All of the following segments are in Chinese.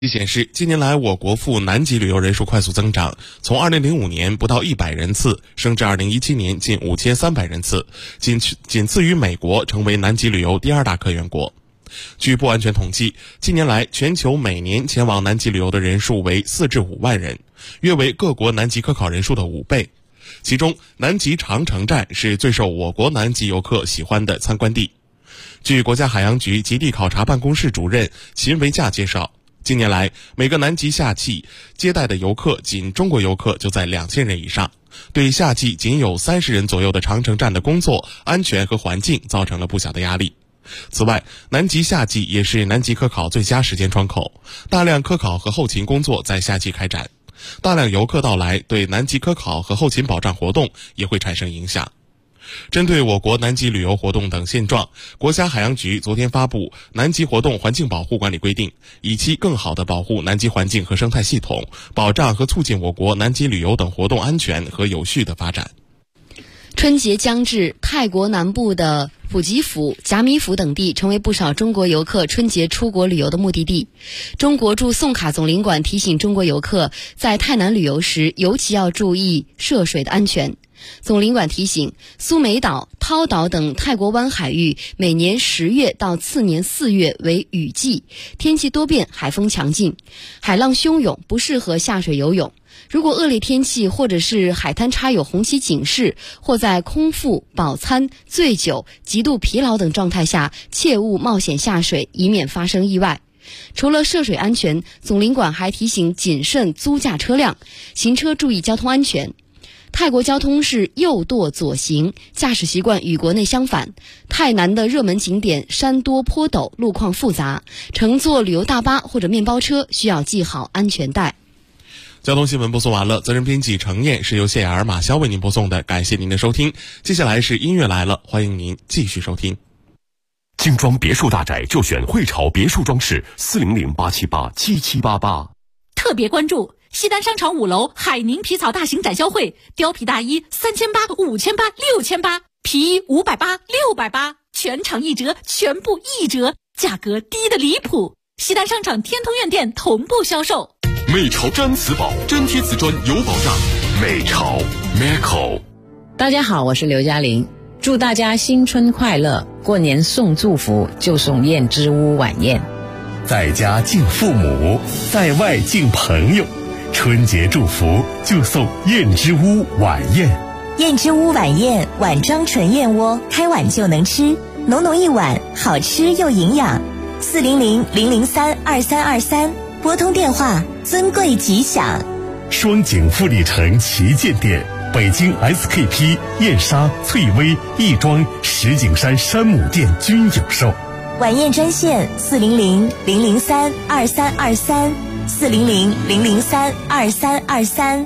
显示，近年来我国赴南极旅游人数快速增长，从2005年不到100人次升至2017年近5300人次，仅次于美国，成为南极旅游第2大客源国。据不完全统计，近年来全球每年前往南极旅游的人数为4至5万人，约为各国南极科考人数的5倍。其中，南极长城站是最受我国南极游客喜欢的参观地。据国家海洋局极地考察办公室主任秦维驾介绍，近年来，每个南极夏季接待的游客，仅中国游客就在2000人以上，对夏季仅有30人左右的长城站的工作、安全和环境造成了不小的压力。此外，南极夏季也是南极科考最佳时间窗口，大量科考和后勤工作在夏季开展，大量游客到来，对南极科考和后勤保障活动也会产生影响。针对我国南极旅游活动等现状，国家海洋局昨天发布《南极活动环境保护管理规定》，以期更好地保护南极环境和生态系统，保障和促进我国南极旅游等活动安全和有序的发展。 春节将至，泰国南部的普吉府、甲米府等地成为不少中国游客春节出国旅游的目的地。中国驻宋卡总领馆提醒中国游客，在泰南旅游时尤其要注意涉水的安全。总领馆提醒，苏梅岛、涛岛等泰国湾海域每年10月到次年4月为雨季，天气多变，海风强劲，海浪汹涌，不适合下水游泳。如果恶劣天气或者是海滩插有红旗警示，或在空腹、饱餐、醉酒、极度疲劳等状态下，切勿冒险下水，以免发生意外。除了涉水安全，总领馆还提醒谨慎租驾车辆，行车注意交通安全。泰国交通是右舵左行，驾驶习惯与国内相反。泰南的热门景点山多坡陡，路况复杂，乘坐旅游大巴或者面包车需要系好安全带。 交通新闻播送完了，责任编辑程燕，是由谢雅儿、马潇为您播送的，感谢您的收听。接下来是音乐来了，欢迎您继续收听。 精装别墅大宅就选汇潮别墅装饰，400-878-7788。 特别关注西单商场5楼海宁皮草大型展销会，貂皮大衣3800、5800、6800，皮衣580、680，全场1折，全部1折，价格低得离谱。西单商场天通苑店同步销售。 美潮毡瓷宝，真贴瓷砖有保障。美潮 Meco。 大家好，我是刘嘉玲，祝大家新春快乐，过年送祝福就送燕之屋晚宴。 在家敬父母，在外敬朋友，春节祝福就送燕之屋晚宴。 燕之屋晚宴，碗装纯燕窝，开碗就能吃，浓浓一碗，好吃又营养。400-003-2323，拨通电话，尊贵吉祥。 双井富力城旗舰店，北京 SKP、燕莎、翠微、亦庄、石景山山姆店均有售。 晚宴专线400-003-2323，400-003-2323。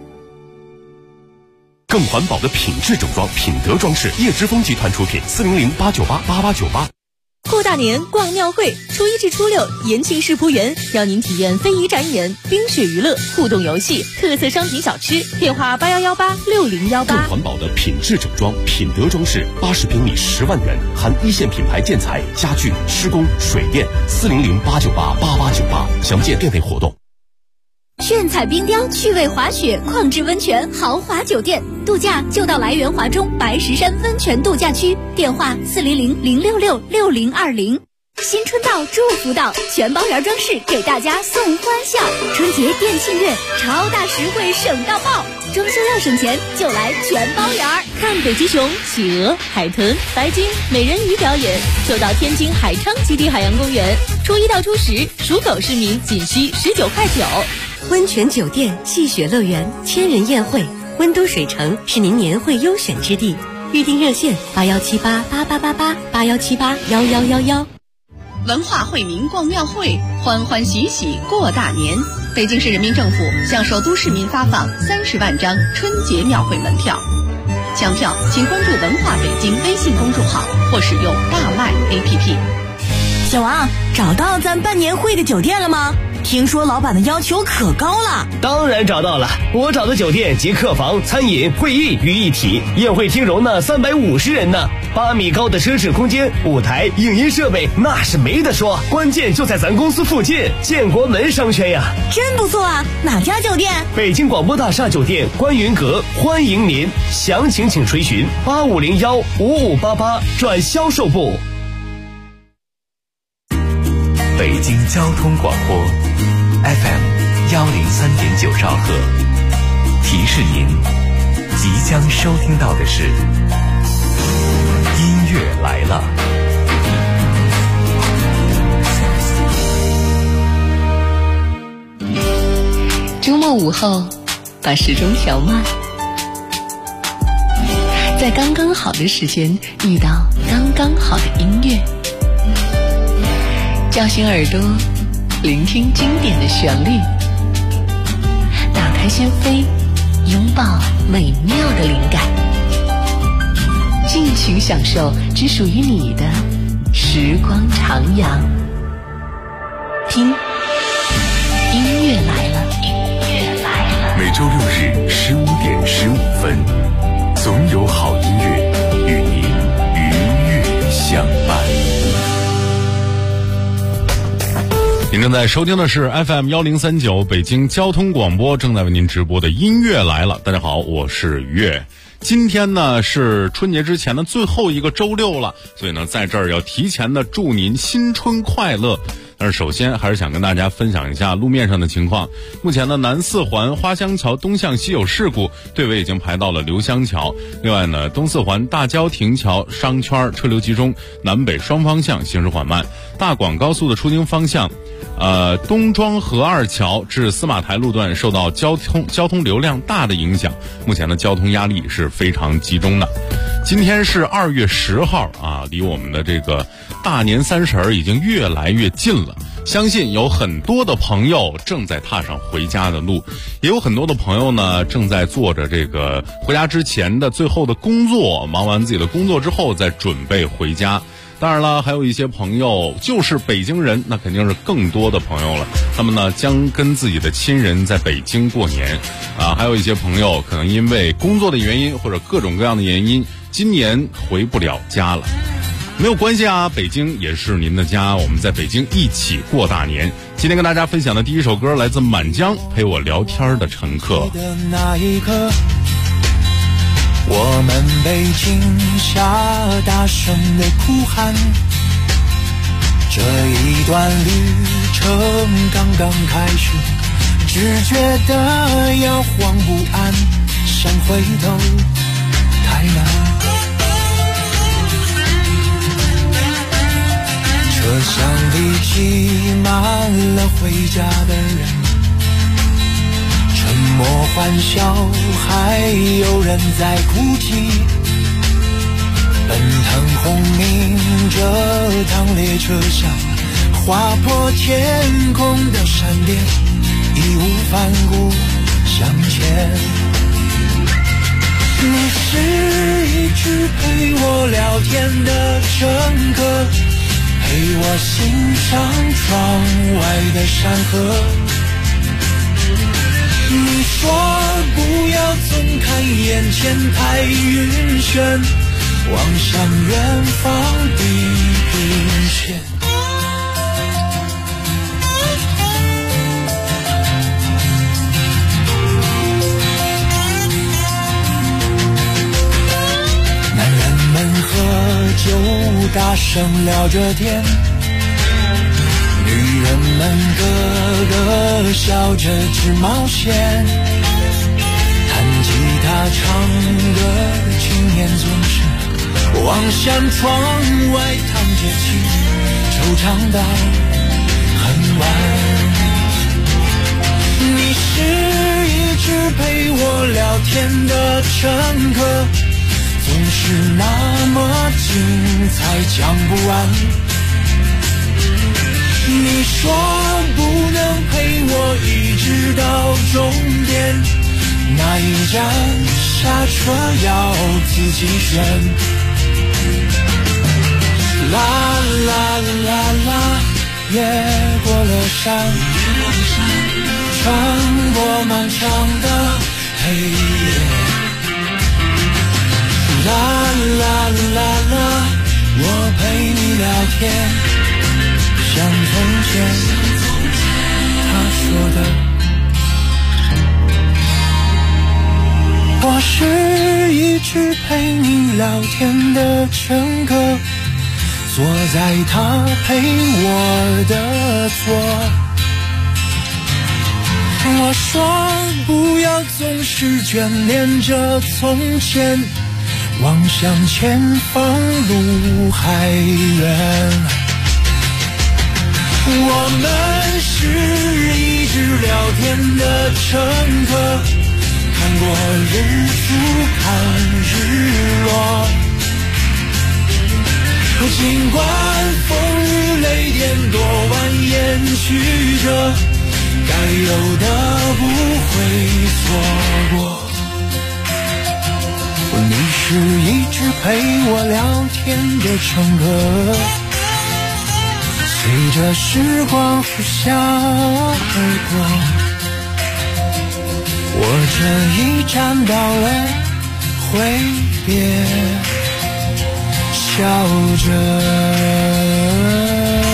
更环保的品质整装，品德装饰，叶之峰集团出品，400-898-8898。 过大年逛庙会，初1至初6，延庆世仆园邀您体验非遗展演、冰雪娱乐、互动游戏、特色商品小吃。电话8118-6018。 更环保的品质整装，品德装饰，80平米10万元，含一线品牌建材、家具、施工、水电，400-898-8898。详见店内活动。 炫彩冰雕、趣味滑雪、矿质温泉、豪华酒店，度假就到来源华中白石山温泉度假区，电话400-066-6020。新春到，祝福到，全包园装饰给大家送欢笑。春节店庆月，超大实惠省到爆，装修要省钱就来全包园。 看北极熊、企鹅、海豚、白鲸、美人鱼表演，就到天津海昌极地海洋公园。初1到初10，属狗市民仅需19.9块。 温泉酒店、戏雪乐园、千人宴会，温都水城是您年会优选之地。预订热线81788888，81781111。 文化惠民逛庙会，欢欢喜喜过大年。北京市人民政府向首都市民发放30万张春节庙会门票。抢票请关注文化北京微信公众号或使用大麦 APP。 小王，找到咱办年会的酒店了吗？ 听说老板的要求可高了。 当然找到了，我找的酒店集客房、餐饮、会议于一体，宴会厅容纳350人呢，8米高的奢侈空间，舞台、影音设备那是没得说，关键就在咱公司附近，建国门商圈呀。 真不错啊，哪家酒店？ 北京广播大厦酒店观云阁，欢迎您，详情请垂询8501-5588转销售部。 北京交通广播 FM103.9兆赫，提示您即将收听到的是音乐来了。 周末午后，把时钟调慢，在刚刚好的时间遇到刚刚好的音乐，叫醒耳朵，聆听经典的旋律，打开心扉，拥抱美妙的灵感，尽情享受只属于你的时光徜徉。听，音乐来了，音乐来了。 每周6日15点15分，总有好音乐与您愉悦相伴。 您正在收听的是 FM1039 北京交通广播，正在为您直播的音乐来了。大家好，我是月。今天呢是春节之前的最后一个周六了，所以呢在这儿要提前的祝您新春快乐。但是首先还是想跟大家分享一下路面上的情况。目前呢，南4环花乡桥东向西有事故，队尾已经排到了刘香桥。另外呢，东4环大郊亭桥商圈车流集中，南北双方向行驶缓慢。大广高速的出京方向，东庄河2桥至司马台路段受到交通流量大的影响，目前的交通压力是非常集中的。今天是2月10号啊，离我们的这个大年30已经越来越近了。相信有很多的朋友正在踏上回家的路，也有很多的朋友呢正在做着这个回家之前的最后的工作，忙完自己的工作之后再准备回家。当然了，还有一些朋友就是北京人，那肯定是更多的朋友了，他们呢将跟自己的亲人在北京过年啊。还有一些朋友可能因为工作的原因或者各种各样的原因，今年回不了家了。没有关系啊，北京也是您的家，我们在北京一起过大年。今天跟大家分享的第一首歌来自满江，陪我聊天的乘客。 那一刻，我们北京下大声的哭喊，这一段旅程刚刚开始，只觉得摇晃不安，想回头太难。车厢里挤满了回家的人，沉默欢笑，还有人在哭泣。奔腾轰鸣这趟列车厢，划破天空的闪电，义无反顾向前。你是一直陪我聊天的乘客，陪我欣赏窗外的山河。你说不要总看眼前太晕眩，望向远方地平线。男人们喝酒大声聊着天，女人们个个笑着直冒险，弹吉他唱歌的青年总是望向窗外淌着气，惆怅到很晚。你是一直陪我聊天的乘客，总是那么精彩讲不完。你说不能陪我一直到终点，那一站下车要自己选。啦啦啦啦，越过了山， 穿过漫长的黑夜。啦啦啦啦，我陪你聊天，像从前他说的。我是一直陪你聊天的乘客，坐在他陪我的座。我说不要总是眷恋着从前，望向前方路还远。我们是一直聊天的乘客，看过日出看日落，尽管风雨雷电多蜿蜒曲折，该有的不会错过。你是一直陪我聊天的乘客，随着时光呼啸而过，我这一站到了挥别，笑着。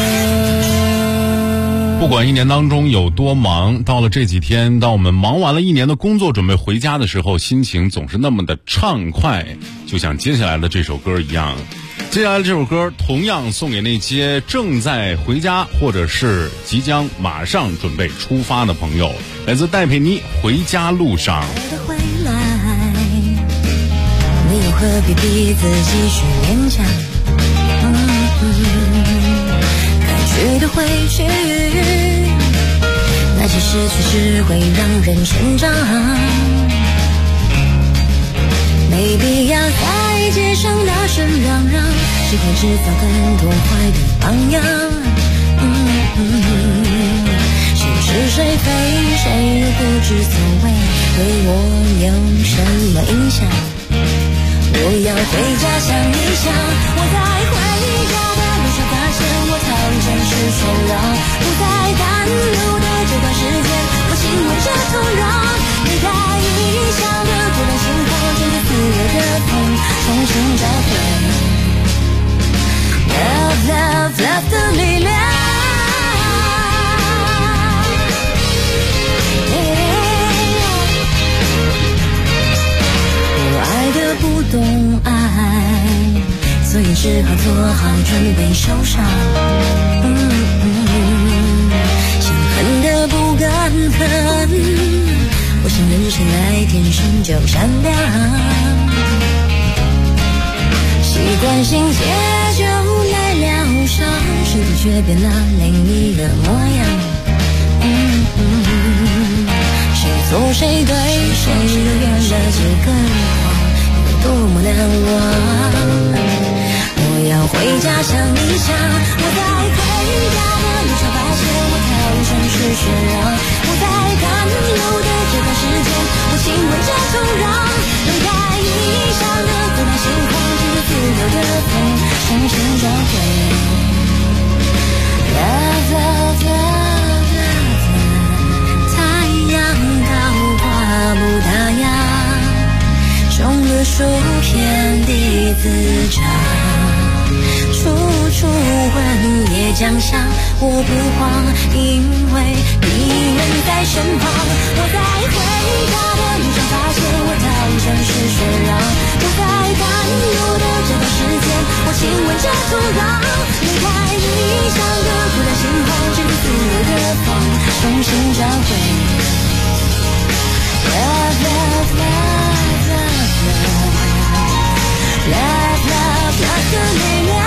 不管一年当中有多忙，到了这几天，当我们忙完了一年的工作准备回家的时候，心情总是那么的畅快，就像接下来的这首歌一样。接下来的这首歌同样送给那些正在回家或者是即将马上准备出发的朋友，来自戴佩妮《回家路上》。 回来，你又何必逼自己去勉强？该去的会去，那些失去只会让人成长，没必要在街上大声嚷嚷，只会制造更多坏的榜样。谁是谁非谁不知所谓，对我有什么影响？我要回家想一想，我在回家的路上发现我讨厌城市喧嚷，不再赶路的这段时间，我亲吻着土壤，离开异乡的孤单心慌，乘着自由的风，重新找回 Love Love Love 的力量。不懂爱，所以只好做好准备受伤。想恨的不敢恨，我想人生来天生就善良，习惯性解就来疗伤，身体却变了另一个模样。谁错谁对，谁都远了这个多么难忘，我要回家想一想，我在回家的路上发现我讨厌城市喧嚷，我在赶路的这段时间，我亲吻着土壤，离开异乡的孤单心慌，乘着自由的风，重新找回 Love Love Love Love。 太阳高挂不打烊，种了树遍地自长，处处闻野酱香，我不慌，因为你们在身旁。我在回家的路上发现我讨厌城市喧嚷，我在赶路的这段时间，我亲吻着土壤，离开异乡的孤单心慌，乘着自由的风，重新找回 Love Love Love Love Love Love 的力量。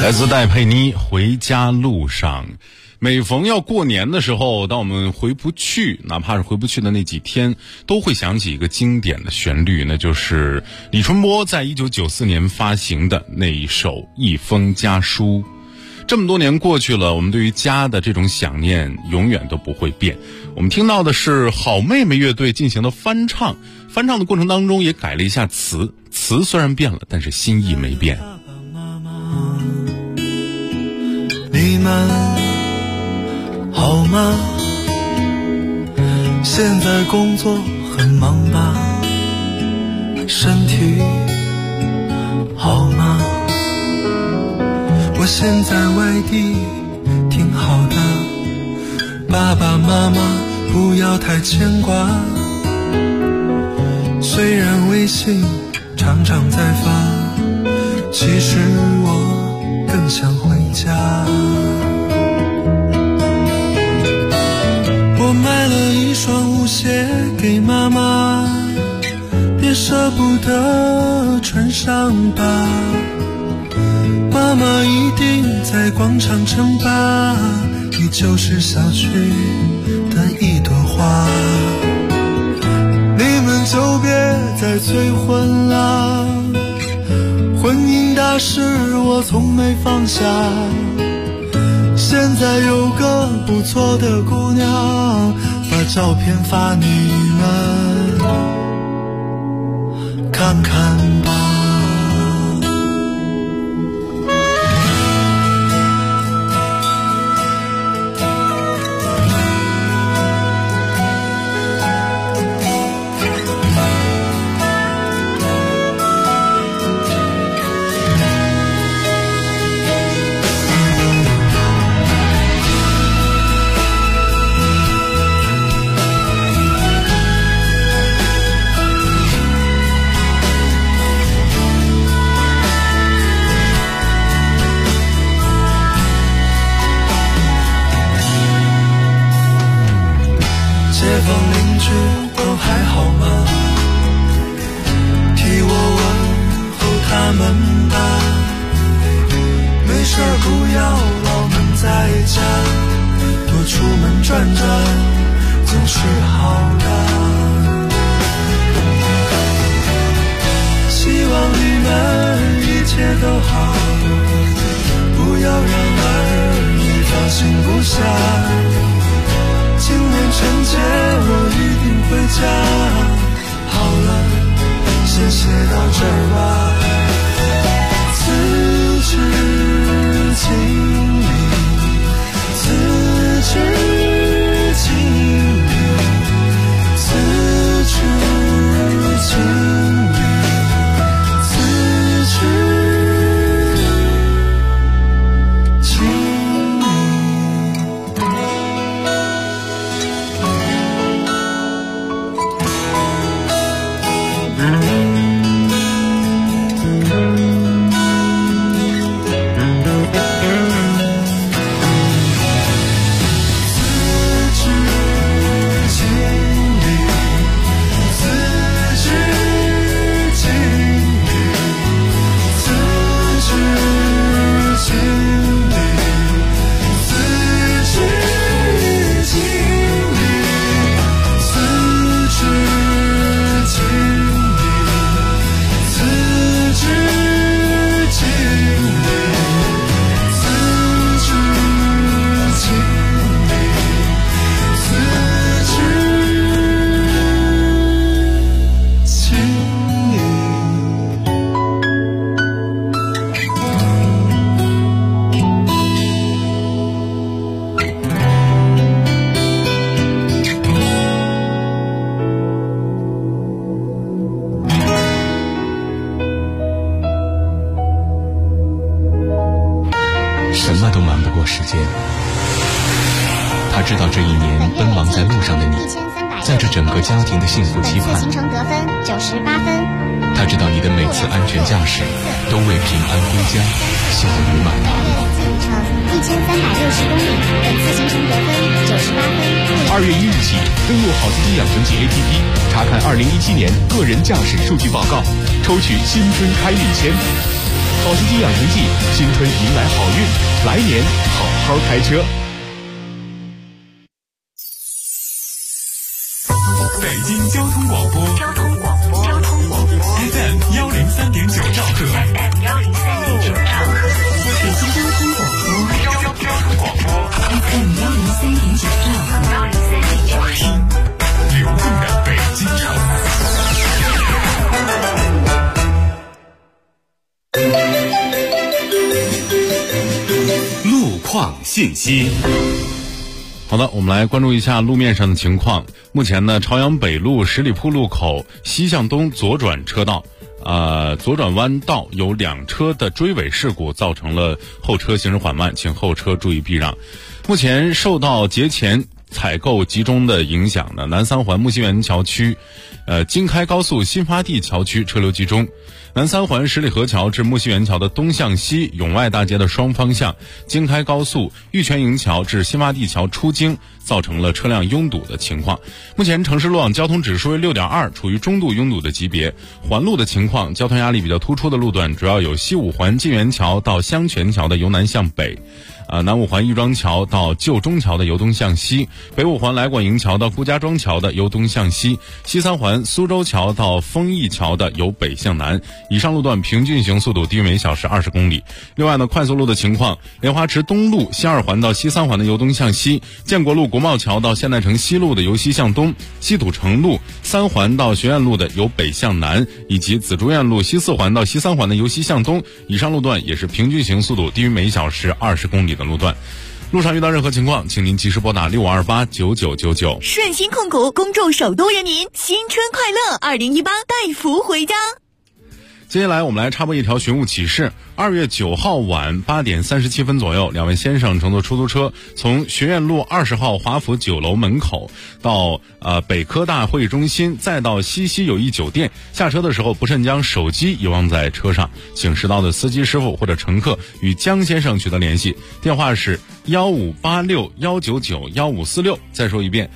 来自戴佩妮《回家路上》。每逢要过年的时候，当我们回不去，哪怕是回不去的那几天，都会想起一个经典的旋律，那就是李春波在1994年发行的那一首《一封家书》。这么多年过去了，我们对于家的这种想念永远都不会变。我们听到的是好妹妹乐队进行的翻唱，翻唱的过程当中也改了一下词虽然变了，但是心意没变。 你们好吗？现在工作很忙吧？身体好吗？我现在外地挺好的，爸爸妈妈不要太牵挂。虽然微信常常在发，其实我更想回家。我买了一双舞鞋给妈妈，别舍不得穿上吧。妈妈一定在广场称霸，你就是小区的一朵花。你们就别再催婚了，婚姻大事我从没放下。现在有个不错的姑娘，把照片发你们看看吧。 他知道这一年奔忙在路上的你，在这整个家庭的幸福期盼。 行程得分98分。 他知道你的每次安全驾驶都为平安归家笑语满堂。 行程1360公里，本次行程得分98分。 2月1日起，登录好司机养成记 APP， 查看2017年个人驾驶数据报告，抽取新春开运签。 好心情养成记，新春迎来好运，来年好好开车。 北京交通广播FM 103.9兆赫， 北京交通广播 FM 103.9兆赫， 听流动的北京城。路况信息。 好的，我们来关注一下路面上的情况。目前呢，朝阳北路十里铺路口西向东左转车道，左转弯道有2车的追尾事故，造成了后车行驶缓慢，请后车注意避让。目前受到节前采购集中的影响呢，南三环木樨园桥区，京开高速新发地桥区车流集中。南三环十里河桥至木樨园桥的东向西永外大街的双方向，京开高速玉泉营桥至新发地桥出京，造成了车辆拥堵的情况。目前城市路网交通指数为6.2，处于中度拥堵的级别。环路的情况，交通压力比较突出的路段主要有西五环晋源桥到香泉桥的由南向北，南五环亦庄桥到旧中桥的由东向西，北五环来广营桥到顾家庄桥的由东向西，西三环苏州桥到丰益桥的由北向南。以上路段平均行速度低于每小时20公里。另外呢，快速路的情况，莲花池东路西二环到西三环的由东向西，建国路国贸桥到现代城西路的由西向东，西土城路3环到学院路的由北向南，以及紫竹院路西4环到西3环的由西向东。以上路段也是平均行速度低于每小时20公里的路段。路上遇到任何情况，请您及时拨打65289999。 顺鑫控股恭祝首都人民新春快乐，2018带福回家。 接下来我们来插播一条寻物启事。2月9号晚8点37分左右，2位先生乘坐出租车从学院路20号华府9楼门口到北科大会议中心，再到西溪友谊酒店，下车的时候不慎将手机遗忘在车上，请识到的司机师傅或者乘客与江先生取得联系，电话是1586-199-1546，再说一遍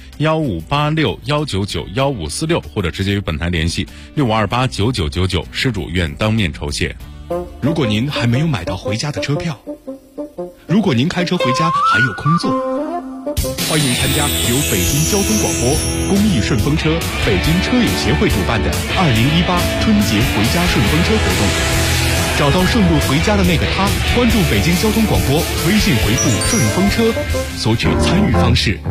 1586-199-1546，或者直接与本台联系65289999，失主愿当面酬谢。 如果您还没有买到回家的车票，如果您开车回家还有空座，欢迎参加由北京交通广播、公益顺风车、北京车友协会主办的2018春节回家顺风车活动。找到顺路回家的那个他，关注北京交通广播，微信回复顺风车，索取参与方式。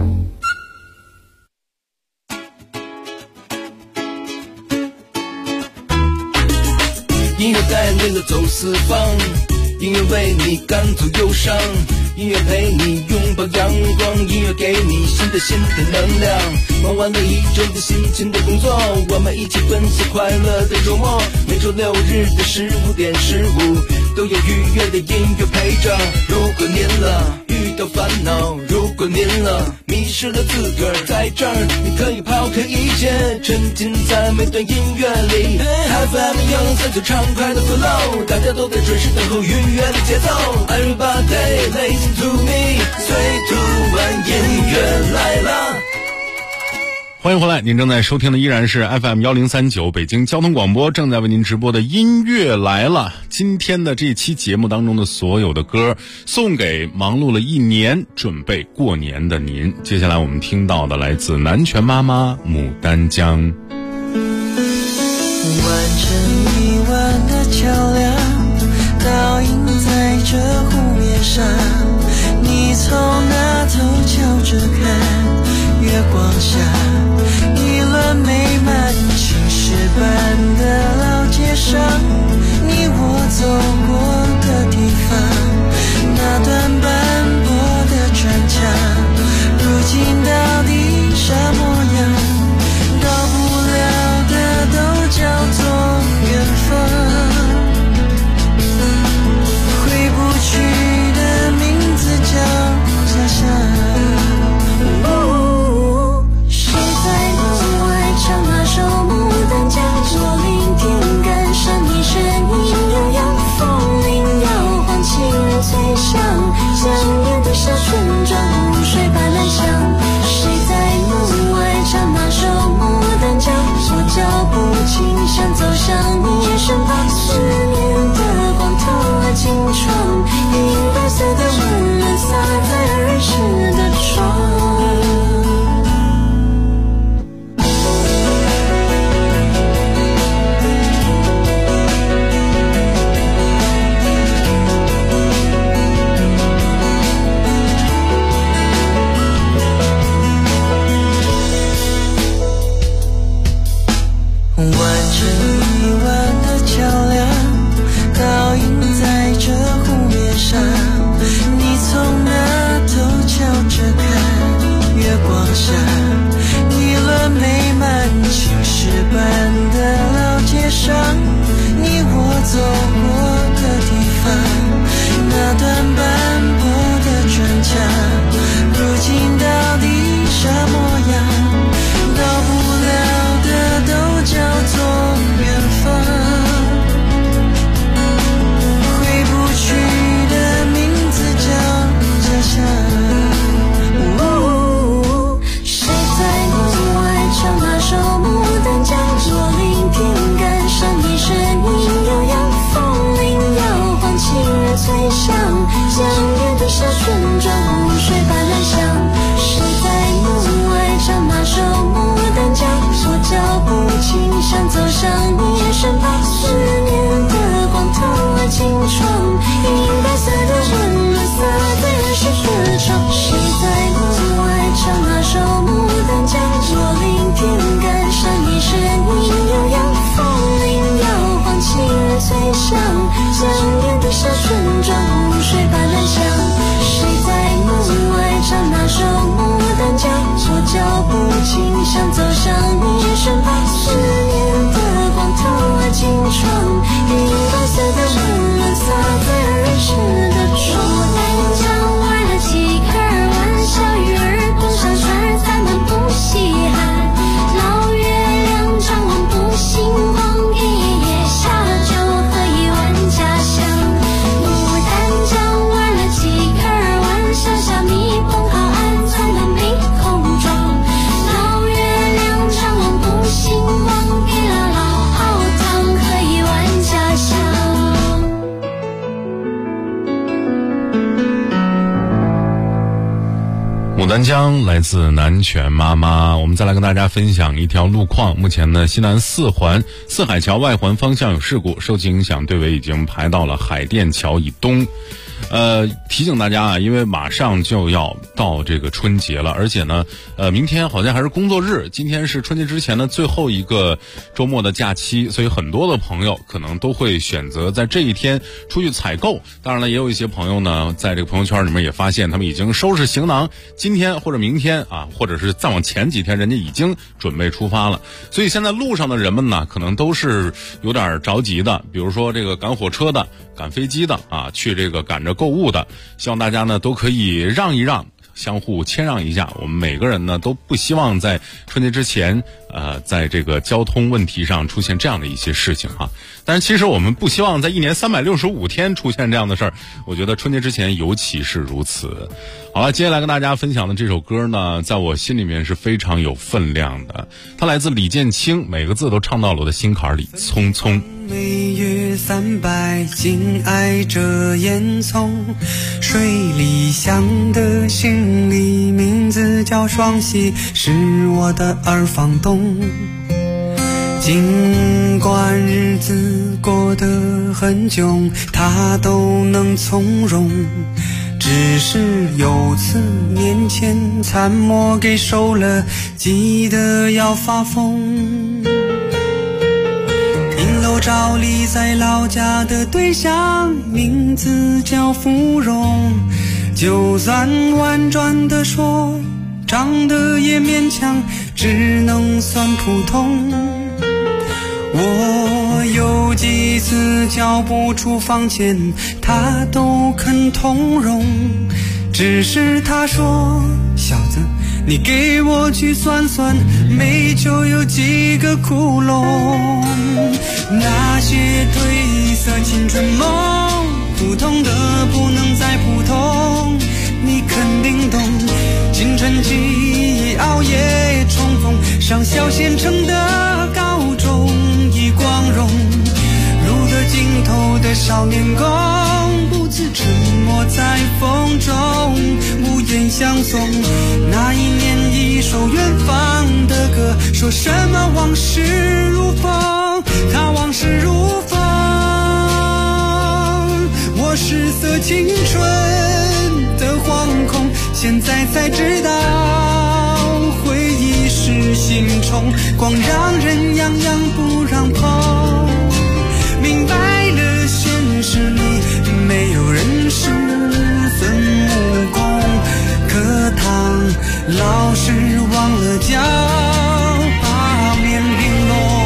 音乐带领着走四方，音乐为你赶走忧伤，音乐陪你拥抱阳光，音乐给你新的能量。忙完了一周的辛勤的工作，我们一起奔向快乐的周末。每周6日的15点15，都有愉悦的音乐陪着。如果您遇到烦恼，如果您迷失了自个儿，在这儿你可以抛开一切，沉浸在每段音乐里。FM 103就畅快的 flow， 大家都在准时等候愉悦的节奏。Everybody listen to me， 最突然音乐来了。 欢迎回来，您正在收听的依然是 FM 1039北京交通广播正在为您直播的音乐来了。今天的这期节目当中的所有的歌，送给忙碌了一年准备过年的您。接下来我们听到的来自南拳妈妈牡丹江。 完成一万的桥梁，倒映在这湖面上，你从那头瞧着看，月光下一轮美满，青石板的老街上，你我走过的地方，那段斑驳的砖墙，如今到底啥模样？到不了的都叫做远方，回不去的名字叫家乡。谁在门外唱那首牡丹江？我聆听感伤，你声音悠扬，风铃摇晃，情人最香，想念的小村庄，如水般安详。谁在门外唱那首牡丹江？我脚步轻响，走向你身旁，思念的光头沙村中湖水般蓝香。谁在门外唱那首牡丹江？我脚步轻响走上你身旁，思念的光透了金窗，银白色的温暖洒在儿时的窗。谁在门外唱那首牡丹江？我聆听感伤一声音悠扬，风铃摇晃七月最香，江边的沙村中湖水般蓝香。谁在门外唱那首牡丹江？我脚步轻响走上你身旁，思念的光透了金窗，银白色的温暖洒在儿时的窗。牡丹江玩了几个玩笑，鱼儿共上船，咱们不稀罕。老月亮张望不心慌，一夜下就可以问家乡。牡丹江玩了几个玩笑，小蜜蜂好安藏的迷空中。老月亮张望不心慌，给了老熬汤可以问家乡。 牡丹江来自南拳妈妈。我们再来跟大家分享一条路况。目前呢，西南四环四海桥外环方向有事故，受其影响，队尾已经排到了海淀桥以东。提醒大家啊，因为马上就要到这个春节了，而且呢，明天好像还是工作日，今天是春节之前的最后一个周末的假期，所以很多的朋友可能都会选择在这一天出去采购。当然了，也有一些朋友呢，在这个朋友圈里面也发现，他们已经收拾行囊，今天或者明天啊，或者是再往前几天，人家已经准备出发了。所以现在路上的人们呢，可能都是有点着急的，比如说这个赶火车的、赶飞机的啊，去这个赶着购物的，希望大家呢都可以让一让，相互谦让一下。我们每个人呢都不希望在春节之前在这个交通问题上出现这样的一些事情哈。但是其实我们不希望在一年365天出现这样的事儿，我觉得春节之前尤其是如此。好了，接下来跟大家分享的这首歌呢，在我心里面是非常有分量的，它来自李建清，每个字都唱到了我的心坎里。匆匆每月300，紧挨着烟囱，水里响的行李，名字叫双喜，是我的二房东。尽管日子过得很窘，他都能从容。只是有次年前残墨给收了，急得要发疯。顶楼照例在老家的对象，名字叫芙蓉。就算婉转地说，长得也勉强，只能算普通。我有几次交不出房钱，他都肯通融。只是他说，小子，你给我去算算，煤球有几个窟窿。那些褪色青春梦，普通的不能再普通，你肯定懂。青春期熬夜冲锋，上小县城的高中已光荣。路的尽头的少年宫，不自沉默在风中，无言相送。那一年一首远方的歌，说什么往事如风，他往事如风。我失色青春的惶恐，现在才知道回忆是心虫，光让人痒痒不让碰。明白了现实里没有人是孙悟空，课堂老师忘了教八面玲珑。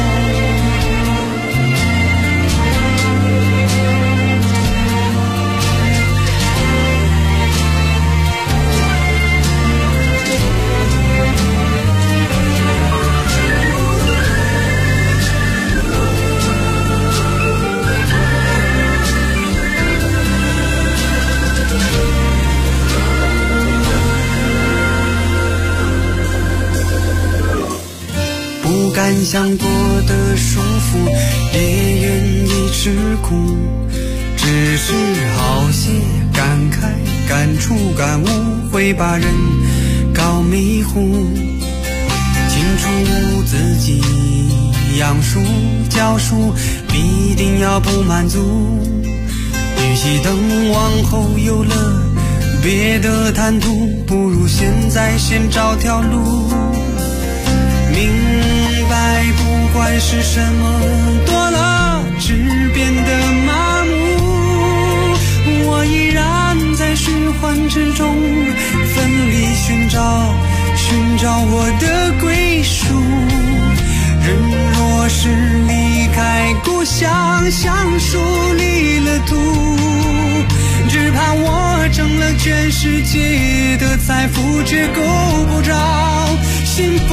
不敢想过的舒服，也愿意吃苦，只是好些感慨处感悟，会把人搞迷糊。清楚自己养书教书，必定要不满足。与其等往后有了别的谈吐，不如现在先找条路。明白不管是什么多了，只变得麻木。我依然在循环之中奋力寻找我的归属。人若是离开故乡，像树离了土，只怕我挣了全世界的财富，却够不着幸福。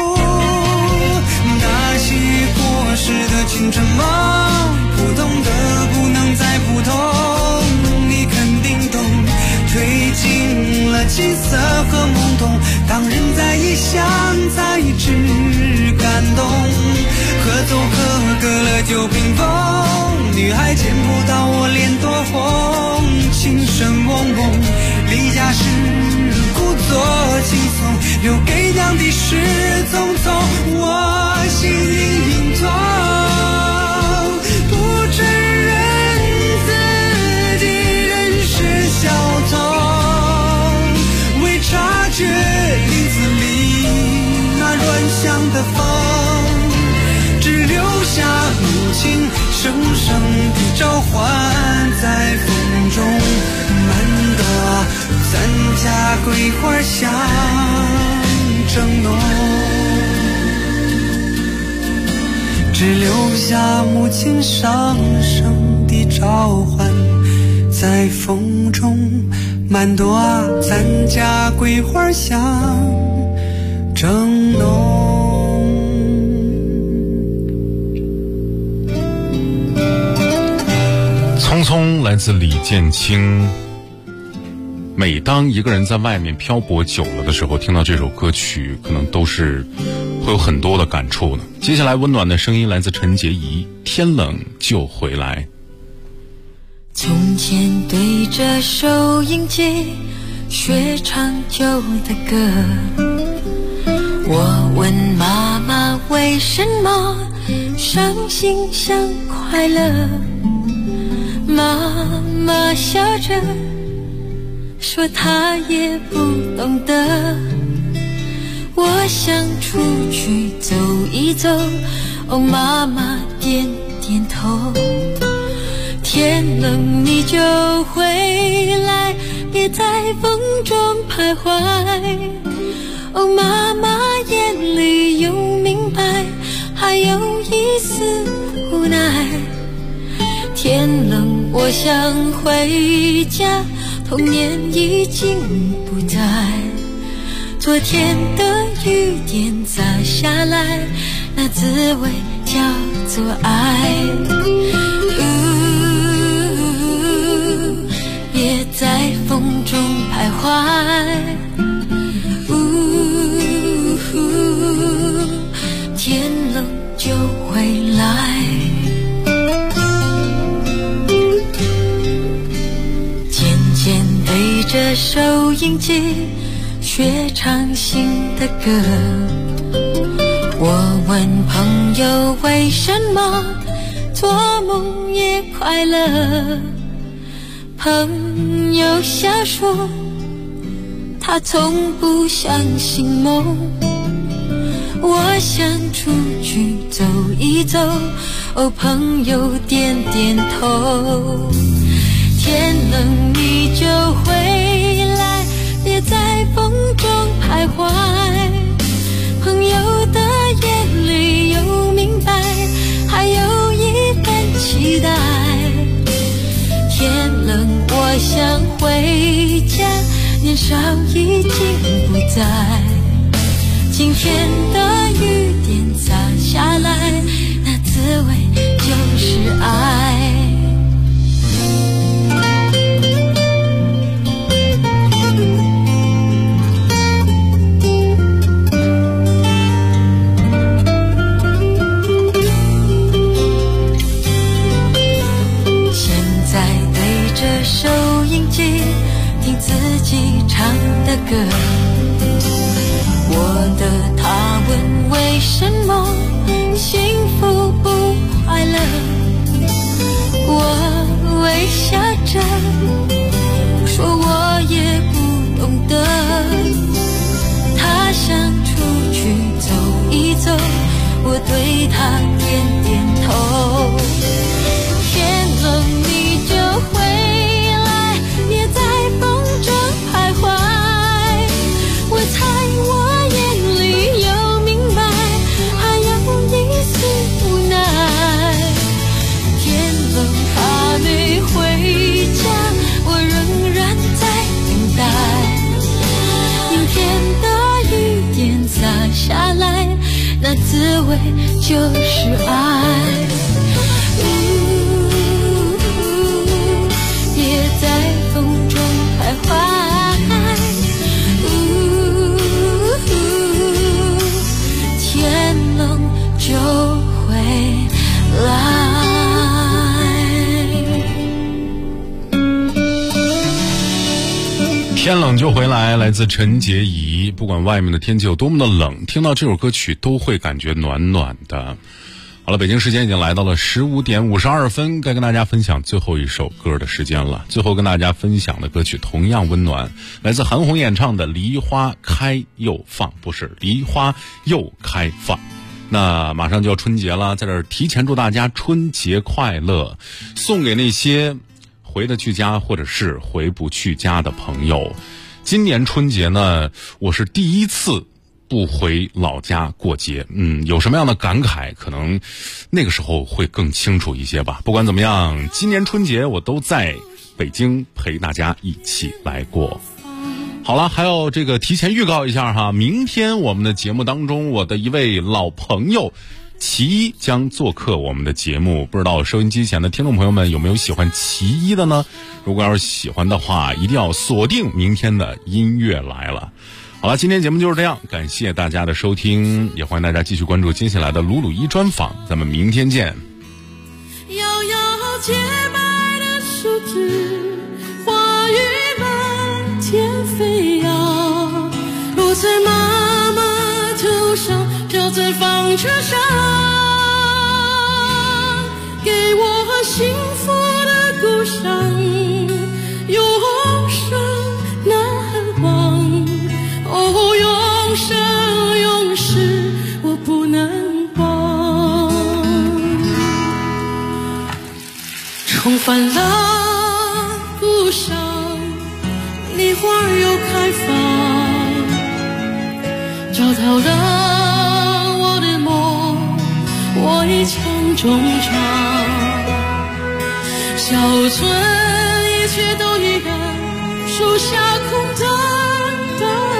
那些过时的青春梦，普通的不能再普通，你肯定懂。褪尽了金色和懵懂，当人在异乡才知感动。可走可隔了9屏风，女孩见不到我脸多红。情深蒙蒙，离家时故作轻松，留给娘的是匆匆。我心隐隐痛，不承认自己人是小偷，为察觉林子里那乱响的风，只留下母亲声声的召唤，在风中漫朵咱家桂花香正浓，只留下母亲声声的召唤，在风中漫朵咱家桂花香正浓。 匆匆来自李建清。每当一个人在外面漂泊久了的时候，听到这首歌曲，可能都是会有很多的感触呢。接下来温暖的声音来自陈洁仪，天冷就回来。 从前对着收音机学唱旧的歌，我问妈妈为什么伤心像快乐，妈妈笑着说她也不懂得。我想出去走一走，哦，妈妈点点头。天冷你就回来，别在风中徘徊。哦，妈妈眼里有明白，还有一丝无奈。天冷我想回家，童年已经不在，昨天的雨点洒下来，那滋味叫做爱。别在风中徘徊，天冷就回来。渐渐对着收音机学唱新的歌，我问朋友为什么做梦也快乐，朋友笑说他从不相信梦。我想出去走一走，哦，朋友点点头。天冷你就回来，别在风中徘徊。朋友的眼里有明白，还有一份期待。天冷我想回家，年少已经不在。今天的雨点洒下来，那滋味就是爱。现在对着收音机听自的歌。我的他问为什么幸福不快乐，我微笑着说我也不懂得。他想出去走一走，我对他点点头。天冷你就回来，别在风中徘徊。我猜我眼里有明白，还有一丝无奈。天冷还没回家，我仍然在等待。明天的雨点洒下来，那滋味就是爱。别在风中徘徊。天冷就回来。 天冷就回来，来自陈洁仪。不管外面的天气有多么的冷，听到这首歌曲都会感觉暖暖的。好了，北京时间已经来到了15点52分，该跟大家分享最后一首歌的时间了。最后跟大家分享的歌曲同样温暖，来自韩红演唱的《梨花开又放》，不是梨花又开放。那马上就要春节了，在这儿提前祝大家春节快乐，送给那些回得去家或者是回不去家的朋友。今年春节呢，我是第一次不回老家过节，有什么样的感慨，可能那个时候会更清楚一些吧。不管怎么样，今年春节我都在北京陪大家一起来过。好了，还有这个提前预告一下哈，明天我们的节目当中，我的一位老朋友其一将做客我们的节目。不知道收音机前的听众朋友们有没有喜欢其一的呢？如果要是喜欢的话，一定要锁定明天的音乐来了。好了，今天节目就是这样，感谢大家的收听，也欢迎大家继续关注接下来的鲁鲁一专访，咱们明天见。 摇摇洁白的树枝，花雨满天飞扬，落在妈妈头上，飘在纺车上，给我幸福的故乡，永生难忘。哦，永生永世我不能忘。重返了故乡，梨花又开放，找到了我的梦，我一腔衷肠。小村一切都一样，树下空荡荡，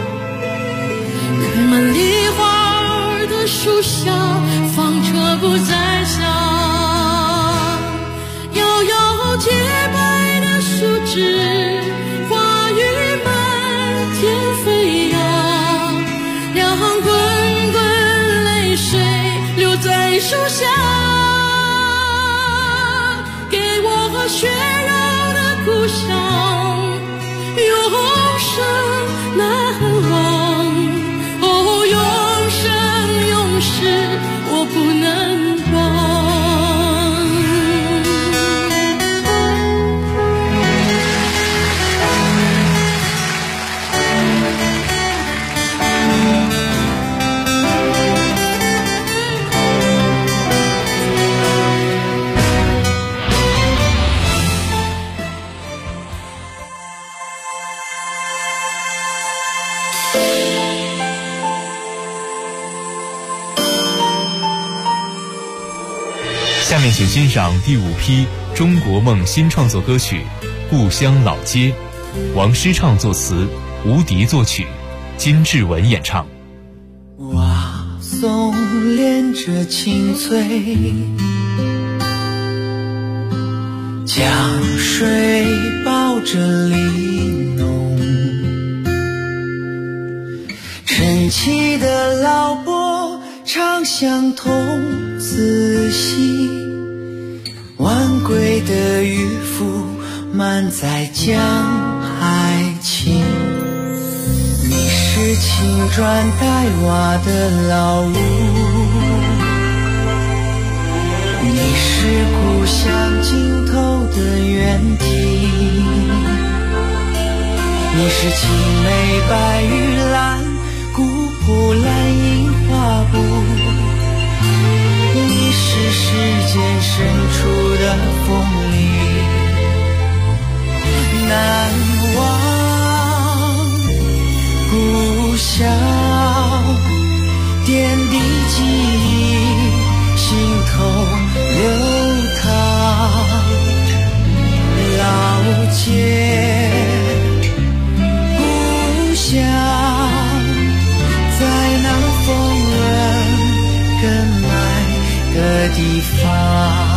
开满梨花的树下，纺车不再响。摇摇洁白的树枝，花雨满天飞扬，两行滚滚泪水流在树下，给我血肉的故乡，永生难忘。哦，永生永世我不能忘。 下面请欣赏第5批中国梦新创作歌曲《故乡老街》，王诗畅作词，吴迪作曲，金志文演唱。 哇松连着青翠，江水抱着梨浓，晨起的老伯唱相童，仔细晚归的渔夫满载江海情。 青砖黛瓦的老屋，你是故乡尽头的原地，你是青梅白玉兰，古朴蓝印花布，你是世间深处的风里难忘故乡，点滴记忆心头流淌，老街故乡，在那风人更爱的地方。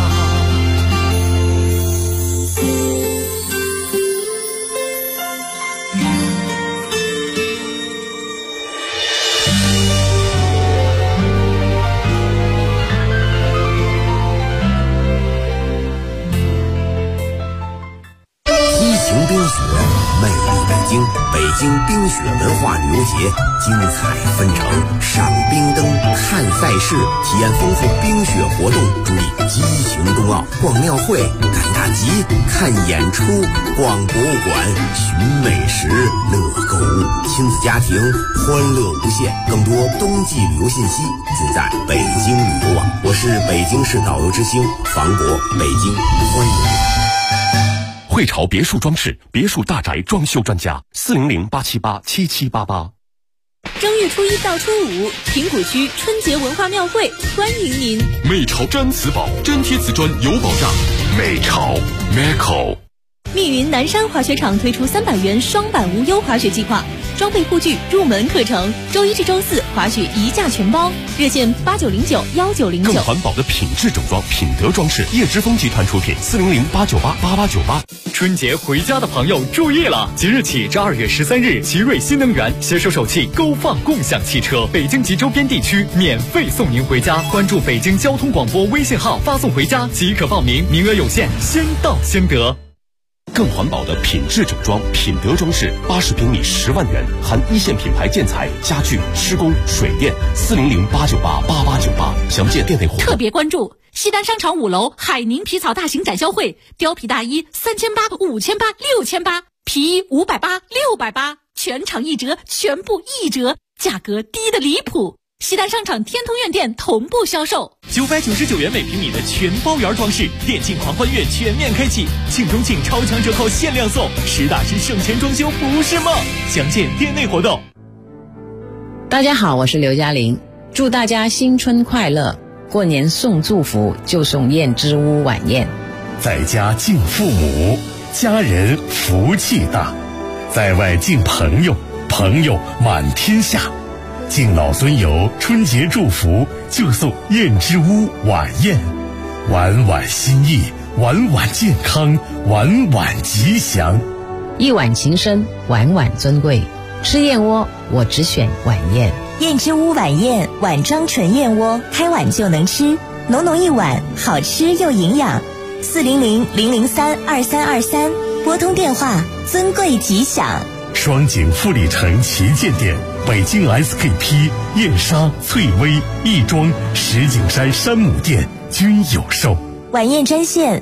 北京冰雪文化旅游节精彩纷呈，赏冰灯、看赛事，体验丰富冰雪活动，助力激情冬奥。逛庙会、赶大集、看演出、逛博物馆、寻美食、乐购物，亲子家庭欢乐无限。更多冬季旅游信息尽在北京旅游网。我是北京市导游之星房博，北京欢迎你。 汇潮别墅装饰，别墅大宅装修专家，400-878-7788。 正月初1到初5，平谷区春节文化庙会欢迎您。 美潮毡瓷宝，真贴瓷砖有保障。美潮 Meco。 密云南山滑雪场推出300元双板无忧滑雪计划，装备护具、入门课程，周1至周4滑雪一价全包。热线8909-1909。 更环保的品质整装，品德装饰，叶之峰集团出品，400-898-8898。 春节回家的朋友注意了，即日起至2月13日，奇瑞新能源携手首汽勾放共享汽车，北京及周边地区免费送您回家。关注北京交通广播微信号，发送回家即可报名，名额有限，先到先得。 更环保的品质整装，品德装饰，80平米10万元，含一线品牌建材、家具、施工、水电，400-898-8898。详见店内活动。 特别关注西单商场5楼海宁皮草大型展销会，貂皮大衣3800、5800、6800，皮衣580、680，全场1折，全部1折，价格低得离谱。西单商场天通苑店同步销售，999元每平米的全包圆装饰，电竞狂欢月全面开启，庆中庆超强折扣限量送，实打实省钱装修不是梦。详见店内活动。 大家好，我是刘嘉玲，祝大家新春快乐！过年送祝福就送燕之屋晚宴， 在家敬父母，家人福气大；在外敬朋友，朋友满天下。敬老尊友春节祝福就送燕之屋晚宴，晚晚心意，晚晚健康，晚晚吉祥。 一碗情深，晚晚尊贵。吃燕窝我只选晚宴。 燕之屋晚宴，碗装纯燕窝，开碗就能吃，浓浓一碗，好吃又营养。400-003-2323，拨通电话，尊贵吉祥。 双井富里城旗舰店，北京 SKP、燕莎、翠微、亦庄、石景山山姆店均有售。 晚宴专线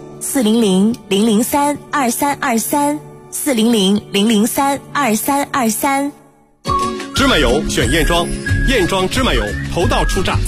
400-003-2323。400-003-2323。 芝麻油选燕庄，燕庄芝麻油头道出榨